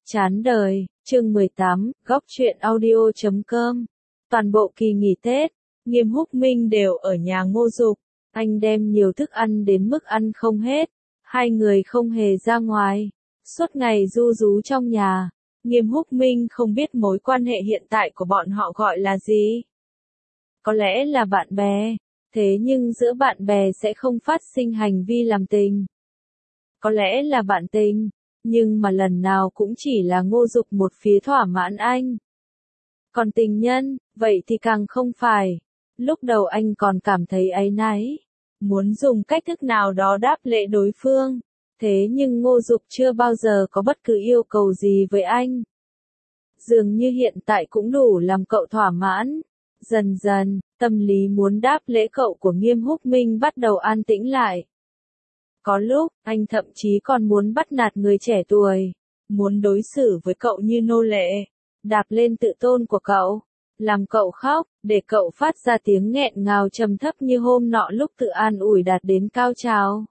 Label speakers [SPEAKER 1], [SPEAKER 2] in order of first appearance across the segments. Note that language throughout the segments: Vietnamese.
[SPEAKER 1] Chán đời, chương 18, góc truyện audio.com. Toàn bộ kỳ nghỉ Tết, Nghiêm Húc Minh đều ở nhà Ngô Dục. Anh đem nhiều thức ăn đến mức ăn không hết. Hai người không hề ra ngoài. Suốt ngày ru rú trong nhà. Nghiêm Húc Minh không biết mối quan hệ hiện tại của bọn họ gọi là gì. Có lẽ là bạn bè. Thế nhưng giữa bạn bè sẽ không phát sinh hành vi làm tình. Có lẽ là bạn tình. Nhưng mà lần nào cũng chỉ là Ngô Dục một phía thỏa mãn anh. Còn tình nhân, vậy thì càng không phải. Lúc đầu anh còn cảm thấy áy náy, muốn dùng cách thức nào đó đáp lễ đối phương. Thế nhưng Ngô Dục chưa bao giờ có bất cứ yêu cầu gì với anh. Dường như hiện tại cũng đủ làm cậu thỏa mãn. Dần dần, tâm lý muốn đáp lễ cậu của Nghiêm Húc Minh bắt đầu an tĩnh lại. Có lúc, anh thậm chí còn muốn bắt nạt người trẻ tuổi, muốn đối xử với cậu như nô lệ, đạp lên tự tôn của cậu, làm cậu khóc, để cậu phát ra tiếng nghẹn ngào trầm thấp như hôm nọ lúc tự an ủi đạt đến cao trào.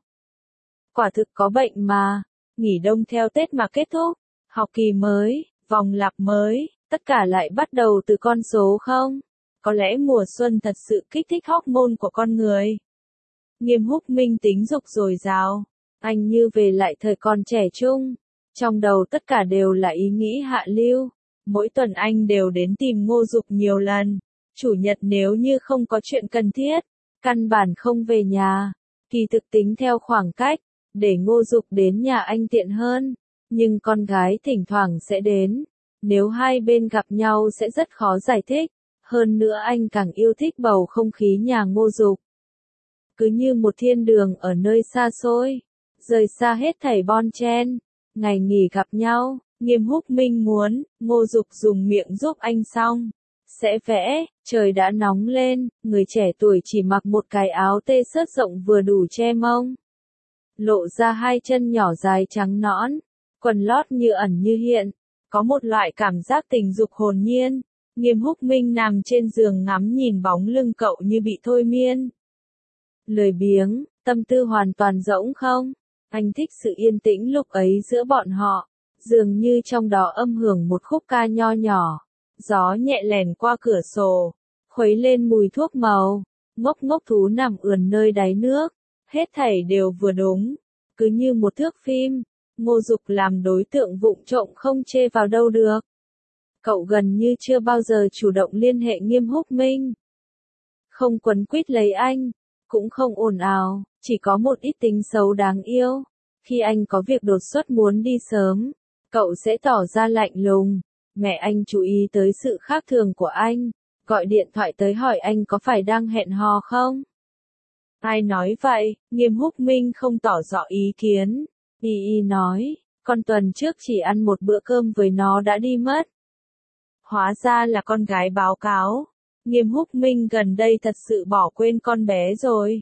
[SPEAKER 1] Quả thực có bệnh mà, nghỉ đông theo Tết mà kết thúc, học kỳ mới, vòng lặp mới, tất cả lại bắt đầu từ con số không? Có lẽ mùa xuân thật sự kích thích hormone của con người. Nghiêm Húc Minh tính dục dồi dào, anh như về lại thời còn trẻ trung, trong đầu tất cả đều là ý nghĩ hạ lưu. Mỗi tuần anh đều đến tìm Ngô Dục nhiều lần, chủ nhật nếu như không có chuyện cần thiết, căn bản không về nhà. Kỳ thực tính theo khoảng cách, để Ngô Dục đến nhà anh tiện hơn, nhưng con gái thỉnh thoảng sẽ đến, nếu hai bên gặp nhau sẽ rất khó giải thích, hơn nữa anh càng yêu thích bầu không khí nhà Ngô Dục. Cứ như một thiên đường ở nơi xa xôi, rời xa hết thảy bon chen, ngày nghỉ gặp nhau, Nghiêm Húc Minh muốn, Ngô Dục dùng miệng giúp anh xong, sẽ vẽ, trời đã nóng lên, người trẻ tuổi chỉ mặc một cái áo tê xớt rộng vừa đủ che mông. Lộ ra hai chân nhỏ dài trắng nõn, quần lót như ẩn như hiện, có một loại cảm giác tình dục hồn nhiên. Nghiêm Húc Minh nằm trên giường ngắm nhìn bóng lưng cậu như bị thôi miên. Lười biếng, tâm tư hoàn toàn rỗng không? Anh thích sự yên tĩnh lúc ấy giữa bọn họ, dường như trong đó âm hưởng một khúc ca nho nhỏ. Gió nhẹ lèn qua cửa sổ, khuấy lên mùi thuốc màu, ngốc ngốc thú nằm ườn nơi đáy nước, hết thảy đều vừa đúng, cứ như một thước phim. Ngô Dục làm đối tượng vụng trộm không chê vào đâu được. Cậu gần như chưa bao giờ chủ động liên hệ Nghiêm Húc Minh. Không quấn quýt lấy anh, cũng không ồn ào, chỉ có một ít tính xấu đáng yêu. Khi anh có việc đột xuất muốn đi sớm, cậu sẽ tỏ ra lạnh lùng. Mẹ anh chú ý tới sự khác thường của anh, gọi điện thoại tới hỏi anh có phải đang hẹn hò không? Ai nói vậy? Nghiêm Húc Minh không tỏ rõ ý kiến. Y nói, con tuần trước chỉ ăn một bữa cơm với nó đã đi mất. Hóa ra là con gái báo cáo. Nghiêm Húc Minh gần đây thật sự bỏ quên con bé rồi.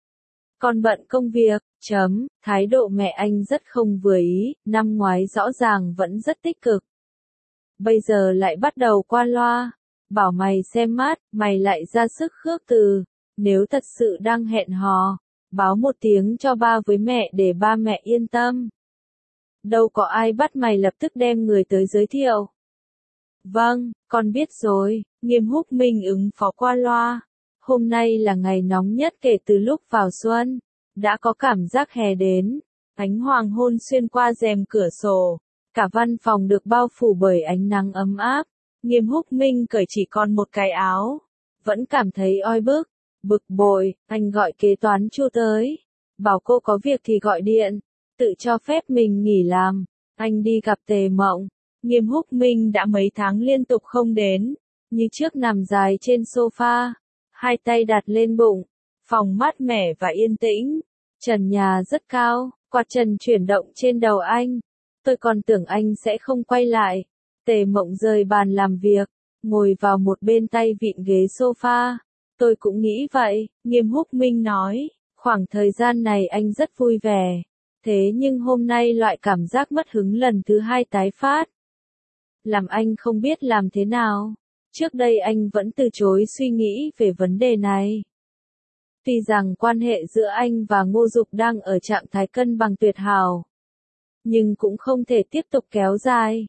[SPEAKER 1] Con bận công việc, thái độ mẹ anh rất không vừa ý, năm ngoái rõ ràng vẫn rất tích cực. Bây giờ lại bắt đầu qua loa, bảo mày xem mắt, mày lại ra sức khước từ, nếu thật sự đang hẹn hò, báo một tiếng cho ba với mẹ để ba mẹ yên tâm. Đâu có ai bắt mày lập tức đem người tới giới thiệu. Vâng, con biết rồi, Nghiêm Húc Minh ứng phó qua loa. Hôm nay là ngày nóng nhất kể từ lúc vào xuân, đã có cảm giác hè đến, ánh hoàng hôn xuyên qua rèm cửa sổ, cả văn phòng được bao phủ bởi ánh nắng ấm áp. Nghiêm Húc Minh cởi chỉ còn một cái áo, vẫn cảm thấy oi bức, bực bội, anh gọi kế toán Chu tới, bảo cô có việc thì gọi điện, tự cho phép mình nghỉ làm. Anh đi gặp Tề Mộng. Nghiêm Húc Minh đã mấy tháng liên tục không đến, như trước nằm dài trên sofa, hai tay đặt lên bụng, phòng mát mẻ và yên tĩnh, trần nhà rất cao, quạt trần chuyển động trên đầu anh. Tôi còn tưởng anh sẽ không quay lại. Tề Mộng rời bàn làm việc, ngồi vào một bên tay vịn ghế sofa. Tôi cũng nghĩ vậy, Nghiêm Húc Minh nói, khoảng thời gian này anh rất vui vẻ. Thế nhưng hôm nay loại cảm giác mất hứng lần thứ hai tái phát. Làm anh không biết làm thế nào. Trước đây anh vẫn từ chối suy nghĩ về vấn đề này. Tuy rằng quan hệ giữa anh và Ngô Dục đang ở trạng thái cân bằng tuyệt hảo, nhưng cũng không thể tiếp tục kéo dài.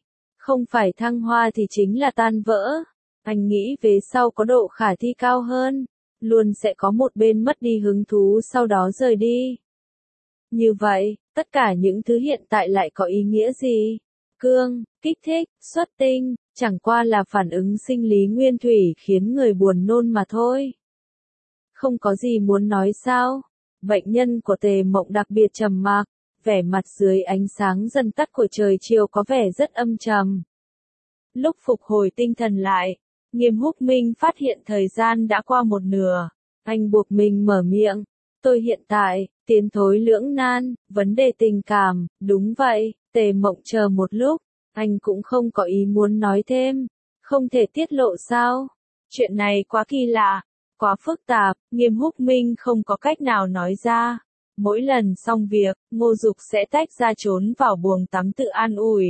[SPEAKER 1] Không phải thăng hoa thì chính là tan vỡ. Anh nghĩ về sau có độ khả thi cao hơn, luôn sẽ có một bên mất đi hứng thú sau đó rời đi. Như vậy, tất cả những thứ hiện tại lại có ý nghĩa gì? Cương, kích thích, xuất tinh, chẳng qua là phản ứng sinh lý nguyên thủy khiến người buồn nôn mà thôi. Không có gì muốn nói sao? Bệnh nhân của Tề Mộng đặc biệt trầm mặc, vẻ mặt dưới ánh sáng dần tắt của trời chiều có vẻ rất âm trầm. Lúc phục hồi tinh thần lại, Nghiêm Húc Minh phát hiện thời gian đã qua một nửa. Anh buộc mình mở miệng. Tôi hiện tại, tiến thối lưỡng nan, vấn đề tình cảm, đúng vậy. Tề Mộng chờ một lúc, anh cũng không có ý muốn nói thêm. Không thể tiết lộ sao? Chuyện này quá kỳ lạ, quá phức tạp, Nghiêm Húc Minh không có cách nào nói ra. Mỗi lần xong việc, Ngô Dục sẽ tách ra trốn vào buồng tắm tự an ủi.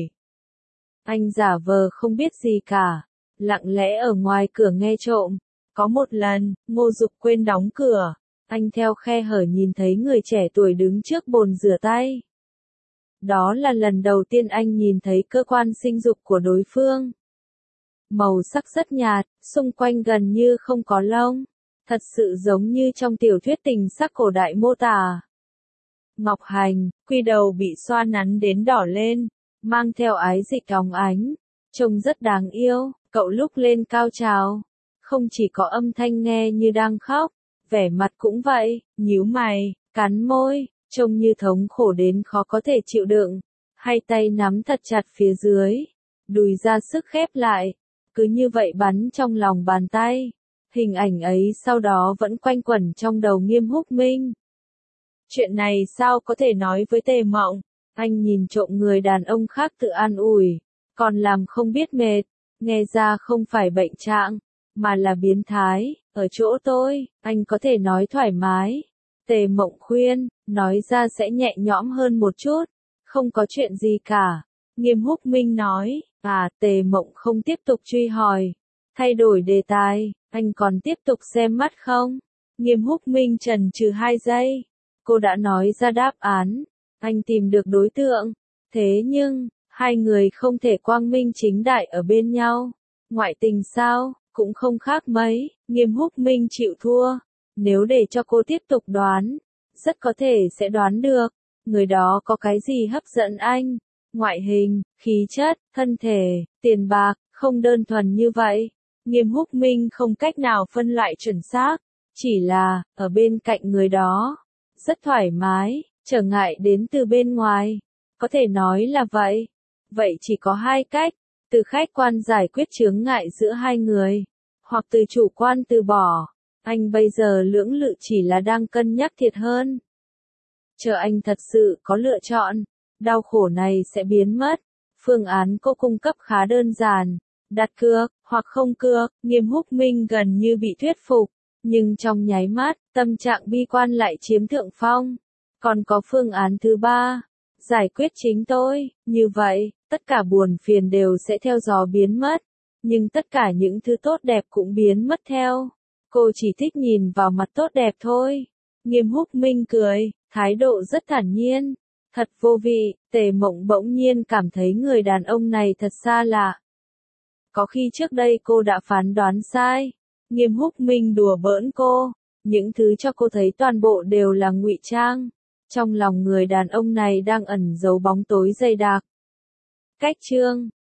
[SPEAKER 1] Anh giả vờ không biết gì cả, lặng lẽ ở ngoài cửa nghe trộm. Có một lần, Ngô Dục quên đóng cửa, anh theo khe hở nhìn thấy người trẻ tuổi đứng trước bồn rửa tay. Đó là lần đầu tiên anh nhìn thấy cơ quan sinh dục của đối phương. Màu sắc rất nhạt, xung quanh gần như không có lông, thật sự giống như trong tiểu thuyết tình sắc cổ đại mô tả. Ngọc Hành, quy đầu bị xoa nắn đến đỏ lên, mang theo ái dịch óng ánh, trông rất đáng yêu. Cậu lúc lên cao trào, không chỉ có âm thanh nghe như đang khóc, vẻ mặt cũng vậy, nhíu mày, cắn môi, trông như thống khổ đến khó có thể chịu đựng, hai tay nắm thật chặt phía dưới, đùi ra sức khép lại, cứ như vậy bắn trong lòng bàn tay. Hình ảnh ấy sau đó vẫn quanh quẩn trong đầu Nghiêm Húc Minh. Chuyện này sao có thể nói với Tề Mộng? Anh nhìn trộm người đàn ông khác tự an ủi, còn làm không biết mệt. Nghe ra không phải bệnh trạng, mà là biến thái. Ở chỗ tôi, anh có thể nói thoải mái. Tề Mộng khuyên, nói ra sẽ nhẹ nhõm hơn một chút. Không có chuyện gì cả. Nghiêm Húc Minh nói, Tề Mộng không tiếp tục truy hỏi. Thay đổi đề tài, anh còn tiếp tục xem mắt không? Nghiêm Húc Minh chần chừ 2 giây. Cô đã nói ra đáp án. Anh tìm được đối tượng. Thế nhưng, hai người không thể quang minh chính đại ở bên nhau. Ngoại tình sao, cũng không khác mấy. Nghiêm Húc Minh chịu thua. Nếu để cho cô tiếp tục đoán, rất có thể sẽ đoán được. Người đó có cái gì hấp dẫn anh? Ngoại hình, khí chất, thân thể, tiền bạc, không đơn thuần như vậy. Nghiêm Húc Minh không cách nào phân loại chuẩn xác. Chỉ là, ở bên cạnh người đó, rất thoải mái, trở ngại đến từ bên ngoài. Có thể nói là vậy. Vậy chỉ có 2 cách, từ khách quan giải quyết chướng ngại giữa hai người, hoặc từ chủ quan từ bỏ. Anh bây giờ lưỡng lự chỉ là đang cân nhắc thiệt hơn. Chờ anh thật sự có lựa chọn, đau khổ này sẽ biến mất. Phương án cô cung cấp khá đơn giản, đặt cược, hoặc không cược. Nghiêm Húc Minh gần như bị thuyết phục, nhưng trong nháy mắt, tâm trạng bi quan lại chiếm thượng phong. Còn có phương án thứ 3. Giải quyết chính tôi, như vậy, tất cả buồn phiền đều sẽ theo gió biến mất, nhưng tất cả những thứ tốt đẹp cũng biến mất theo. Cô chỉ thích nhìn vào mặt tốt đẹp thôi. Nghiêm Húc Minh cười, thái độ rất thản nhiên. Thật vô vị, Tề Mộng bỗng nhiên cảm thấy người đàn ông này thật xa lạ. Có khi trước đây cô đã phán đoán sai. Nghiêm Húc Minh đùa bỡn cô, những thứ cho cô thấy toàn bộ đều là ngụy trang. Trong lòng người đàn ông này đang ẩn giấu bóng tối dày đặc. Cách chương